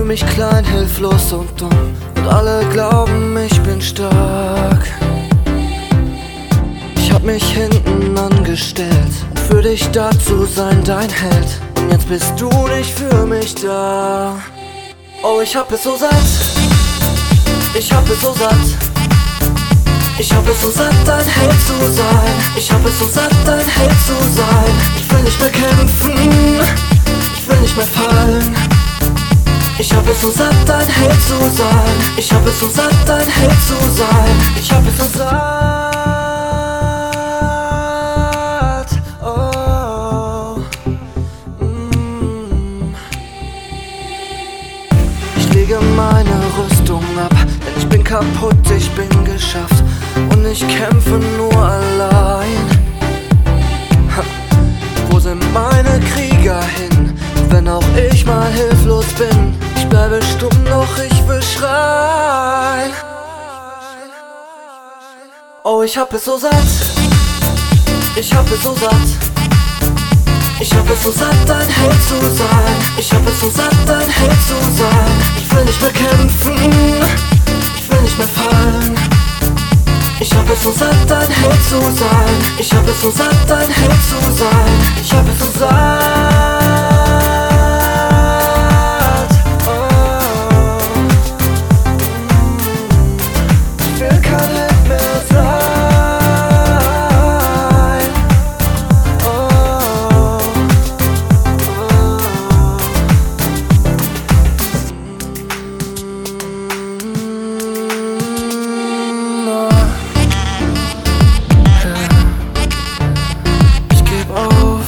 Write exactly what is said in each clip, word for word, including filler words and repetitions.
mich klein, hilflos und dumm. Und alle glauben, ich bin stark. Ich hab mich hinten angestellt, um für dich da zu sein, dein Held. Und jetzt bist du nicht für mich da. Oh, ich hab es so satt. Ich hab es so satt. Ich hab es so satt, dein Held zu sein. Ich hab es so satt, dein Held zu sein. Ich will nicht mehr kämpfen, ich will nicht mehr fallen. Ich hab es so satt, dein Held zu sein. Ich hab es so satt, dein Held zu sein. Ich hab es so satt. Oh. Mm. Ich lege meine Rüstung ab, denn ich bin kaputt, ich bin geschafft. Und ich kämpfe nur allein. Ha. Wo sind meine Krieger hin, wenn auch ich mal hilflos bin? Ich bleibe stumm, doch ich will schreien. Oh, ich hab es so satt. Ich hab es so satt. Ich hab es so satt, dein Held zu sein. Ich hab es so satt, dein Held zu sein. Ich will nicht mehr kämpfen, ich will nicht mehr fallen. Ich hab es so satt, dein Held zu sein. Ich hab es so satt, dein Held zu sein. Ich hab es so satt. Oh. Ich will kein Held mehr sein. Oh. Oh. Ich geb auf.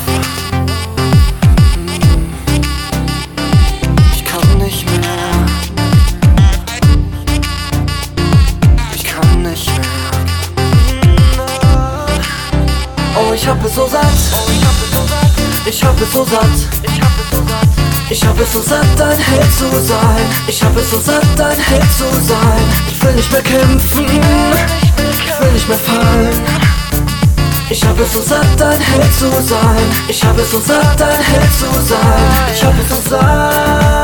Ich kann nicht mehr. Ich kann nicht mehr. Oh, ich hab es so satt. Ich hab es so satt. Ich hab es so satt, dein Held zu sein. Ich hab es so satt, dein Held zu sein. Ich will nicht mehr kämpfen, ich will nicht mehr fallen. Ich hab es so satt, dein Held zu sein. Ich hab es so satt, dein Held zu sein. Ich hab es so satt.